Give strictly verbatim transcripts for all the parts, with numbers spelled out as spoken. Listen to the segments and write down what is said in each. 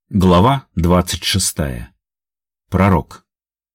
Глава двадцать шестая. Пророк.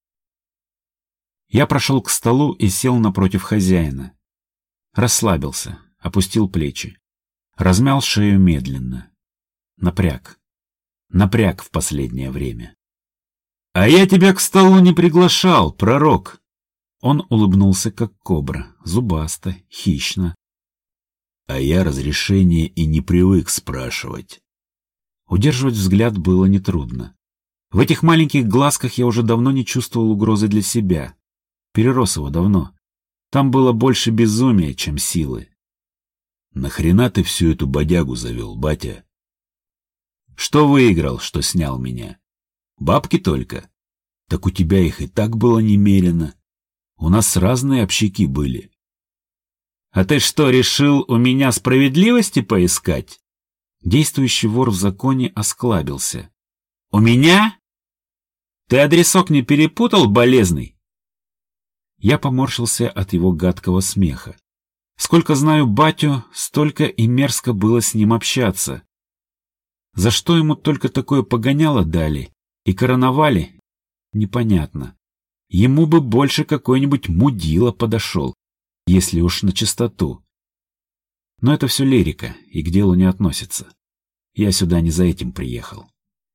Я прошел к столу и сел напротив хозяина. Расслабился, опустил плечи. Размял шею медленно. Напряг. Напряг в последнее время. «А я тебя к столу не приглашал, пророк!» Он улыбнулся, как кобра, зубасто, хищно. «А я разрешения и не привык спрашивать». Удерживать взгляд было нетрудно. В этих маленьких глазках я уже давно не чувствовал угрозы для себя. Перерос его давно. Там было больше безумия, чем силы. «Нахрена ты всю эту бодягу завел, батя?» «Что выиграл, что снял меня? Бабки только? Так у тебя их и так было немерено. У нас разные общаки были». «А ты что, решил у меня справедливости поискать?» Действующий вор в законе осклабился. «У меня? Ты адресок не перепутал, болезный?» Я поморщился от его гадкого смеха. Сколько знаю батю, столько и мерзко было с ним общаться. За что ему только такое погоняло дали и короновали, непонятно. Ему бы больше какой-нибудь мудила подошел, если уж на чистоту. Но это все лирика и к делу не относится. Я сюда не за этим приехал.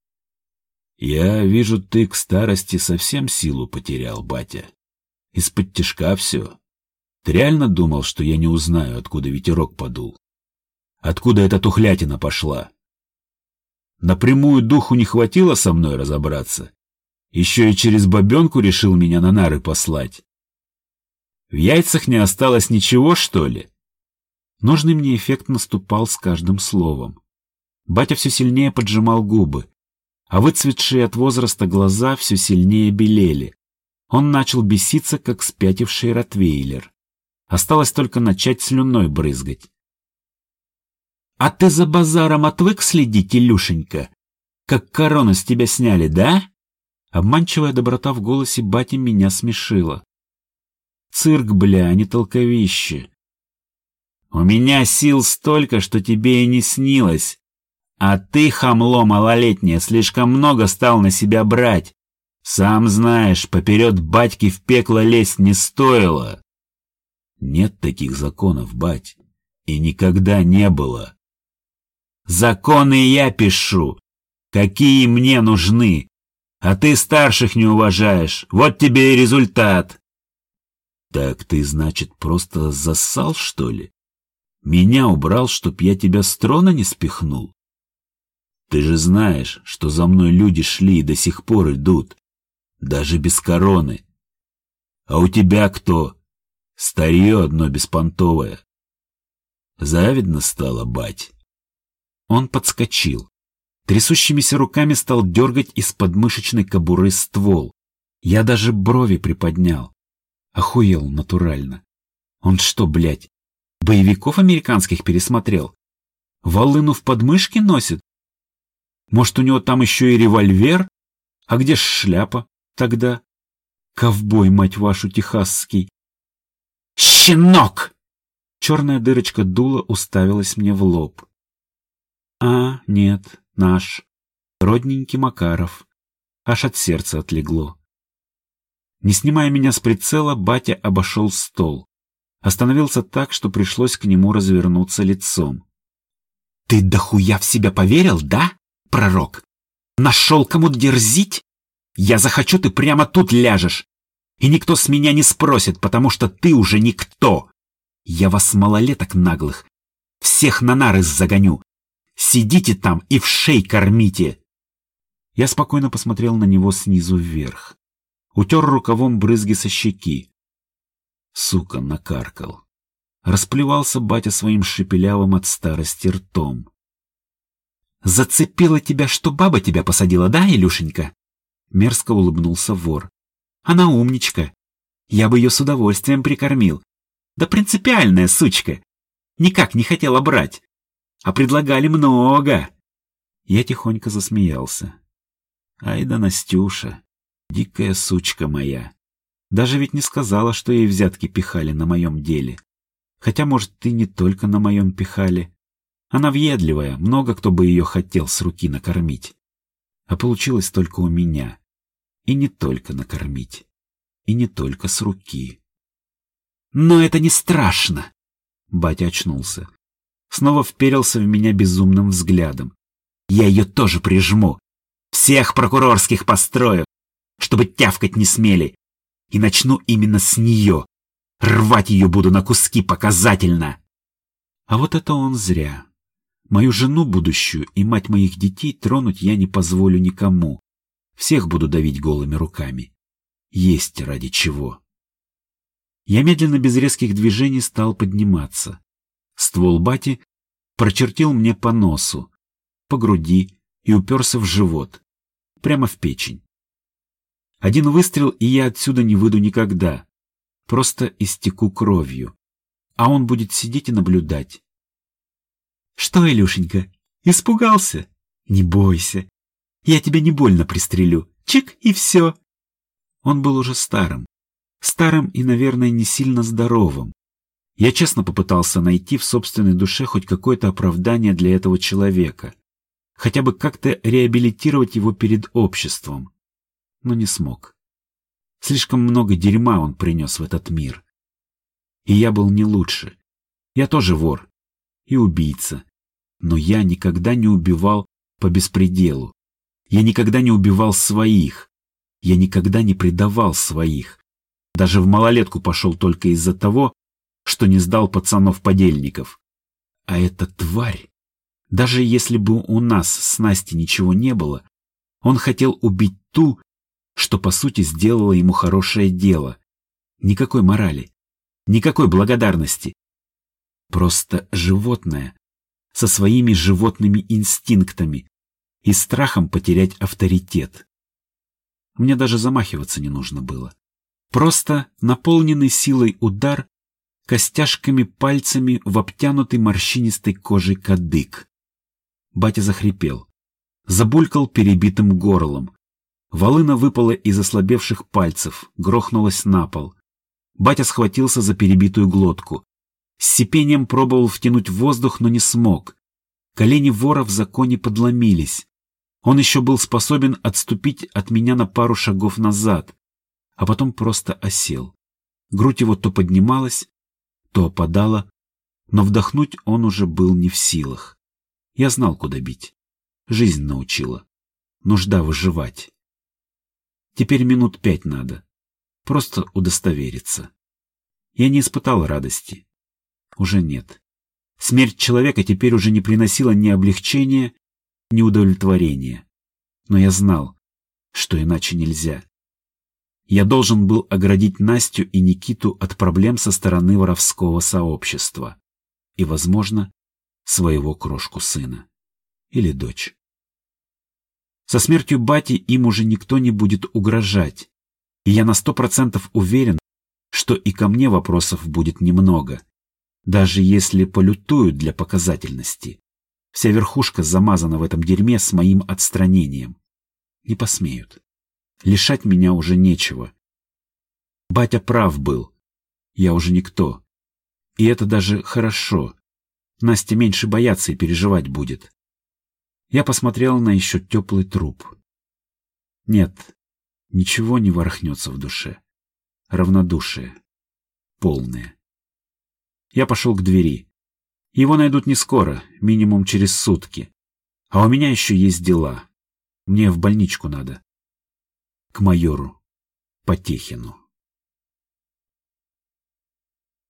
«Я вижу, ты к старости совсем силу потерял, батя. Из-под тишка все. Ты реально думал, что я не узнаю, откуда ветерок подул? Откуда эта тухлятина пошла? Напрямую духу не хватило со мной разобраться? Еще и через бабенку решил меня на нары послать? В яйцах не осталось ничего, что ли?» Нужный мне эффект наступал с каждым словом. Батя все сильнее поджимал губы, а выцветшие от возраста глаза все сильнее белели. Он начал беситься, как спятивший ротвейлер. Осталось только начать слюной брызгать. «А ты за базаром отвык следить, Илюшенька? Как корону с тебя сняли, да?» Обманчивая доброта в голосе бати меня смешила. «Цирк, бля, а не толковище. У меня сил столько, что тебе и не снилось. А ты, хамло малолетнее, слишком много стал на себя брать. Сам знаешь, поперед батьки в пекло лезть не стоило». «Нет таких законов, бать, и никогда не было». «Законы я пишу. Какие мне нужны? А ты старших не уважаешь. Вот тебе и результат». «Так ты, значит, просто зассал, что ли? Меня убрал, чтоб я тебя с трона не спихнул? Ты же знаешь, что за мной люди шли и до сих пор идут, даже без короны. А у тебя кто? Старье одно беспонтовое. Завидно стало, бать». Он подскочил. Трясущимися руками стал дергать из подмышечной кобуры ствол. Я даже брови приподнял. Охуел натурально. Он что, блядь, боевиков американских пересмотрел? Волыну в подмышке носит? Может, у него там еще и револьвер? А где ж шляпа тогда? Ковбой, мать вашу, техасский. «Щенок!» Черная дырочка дула уставилась мне в лоб. А, нет, наш. Родненький Макаров. Аж от сердца отлегло. Не снимая меня с прицела, батя обошел стол. Остановился так, что пришлось к нему развернуться лицом. «Ты дохуя в себя поверил, да, пророк? Нашел кому дерзить? Я захочу, ты прямо тут ляжешь. И никто с меня не спросит, потому что ты уже никто. Я вас, малолеток наглых, всех на нары загоню. Сидите там и в шей кормите». Я спокойно посмотрел на него снизу вверх. Утер рукавом брызги со щеки. Сука, накаркал. Расплевался батя своим шепелявым от старости ртом. «Зацепила тебя, что баба тебя посадила, да, Илюшенька?» Мерзко улыбнулся вор. «Она умничка. Я бы ее с удовольствием прикормил. Да принципиальная сучка. Никак не хотела брать. А предлагали много». Я тихонько засмеялся. «Ай да Настюша, дикая сучка моя. Даже ведь не сказала, что ей взятки пихали на моем деле. Хотя, может, и не только на моем пихали. Она въедливая, много кто бы ее хотел с руки накормить. А получилось только у меня. И не только накормить. И не только с руки. «Но это не страшно!» Батя очнулся. Снова вперился в меня безумным взглядом. «Я ее тоже прижму! Всех прокурорских построю, чтобы тявкать не смели! И начну именно с нее! Рвать ее буду на куски показательно!» А вот это он зря. Мою жену будущую и мать моих детей тронуть я не позволю никому. Всех буду давить голыми руками. Есть ради чего. Я медленно, без резких движений, стал подниматься. Ствол бати прочертил мне по носу, по груди и уперся в живот, прямо в печень. Один выстрел, и я отсюда не выйду никогда. Просто истеку кровью. А он будет сидеть и наблюдать. «Что, Илюшенька, испугался? Не бойся. Я тебя не больно пристрелю. Чик, и все». Он был уже старым. Старым и, наверное, не сильно здоровым. Я честно попытался найти в собственной душе хоть какое-то оправдание для этого человека. Хотя бы как-то реабилитировать его перед обществом. Но не смог. Слишком много дерьма он принес в этот мир. И я был не лучше. Я тоже вор. И убийца. Но я никогда не убивал по беспределу. Я никогда не убивал своих. Я никогда не предавал своих. Даже в малолетку пошел только из-за того, что не сдал пацанов-подельников. А эта тварь, даже если бы у нас с Настей ничего не было, он хотел убить ту, что по сути сделала ему хорошее дело. Никакой морали, никакой благодарности. Просто животное, со своими животными инстинктами и страхом потерять авторитет. Мне даже замахиваться не нужно было. Просто наполненный силой удар костяшками пальцами в обтянутый морщинистой кожей кадык. Батя захрипел, забулькал перебитым горлом. Волына выпала из ослабевших пальцев, грохнулась на пол. Батя схватился за перебитую глотку. С сипением пробовал втянуть воздух, но не смог. Колени вора в законе подломились. Он еще был способен отступить от меня на пару шагов назад, а потом просто осел. Грудь его то поднималась, то опадала, но вдохнуть он уже был не в силах. Я знал, куда бить. Жизнь научила. Нужда выживать. Теперь минут пять надо. Просто удостовериться. Я не испытал радости. Уже нет. Смерть человека теперь уже не приносила ни облегчения, ни удовлетворения. Но я знал, что иначе нельзя. Я должен был оградить Настю и Никиту от проблем со стороны воровского сообщества. И, возможно, своего крошку сына. Или дочь. Со смертью бати им уже никто не будет угрожать. И я на сто процентов уверен, что и ко мне вопросов будет немного. Даже если полютуют для показательности. Вся верхушка замазана в этом дерьме с моим отстранением. Не посмеют. Лишать меня уже нечего. Батя прав был. Я уже никто. И это даже хорошо. Настя меньше бояться и переживать будет. Я посмотрел на еще теплый труп. Нет, ничего не ворохнется в душе. Равнодушие. Полное. Я пошел к двери. Его найдут не скоро, минимум через сутки. А у меня еще есть дела. Мне в больничку надо. К майору Потехину.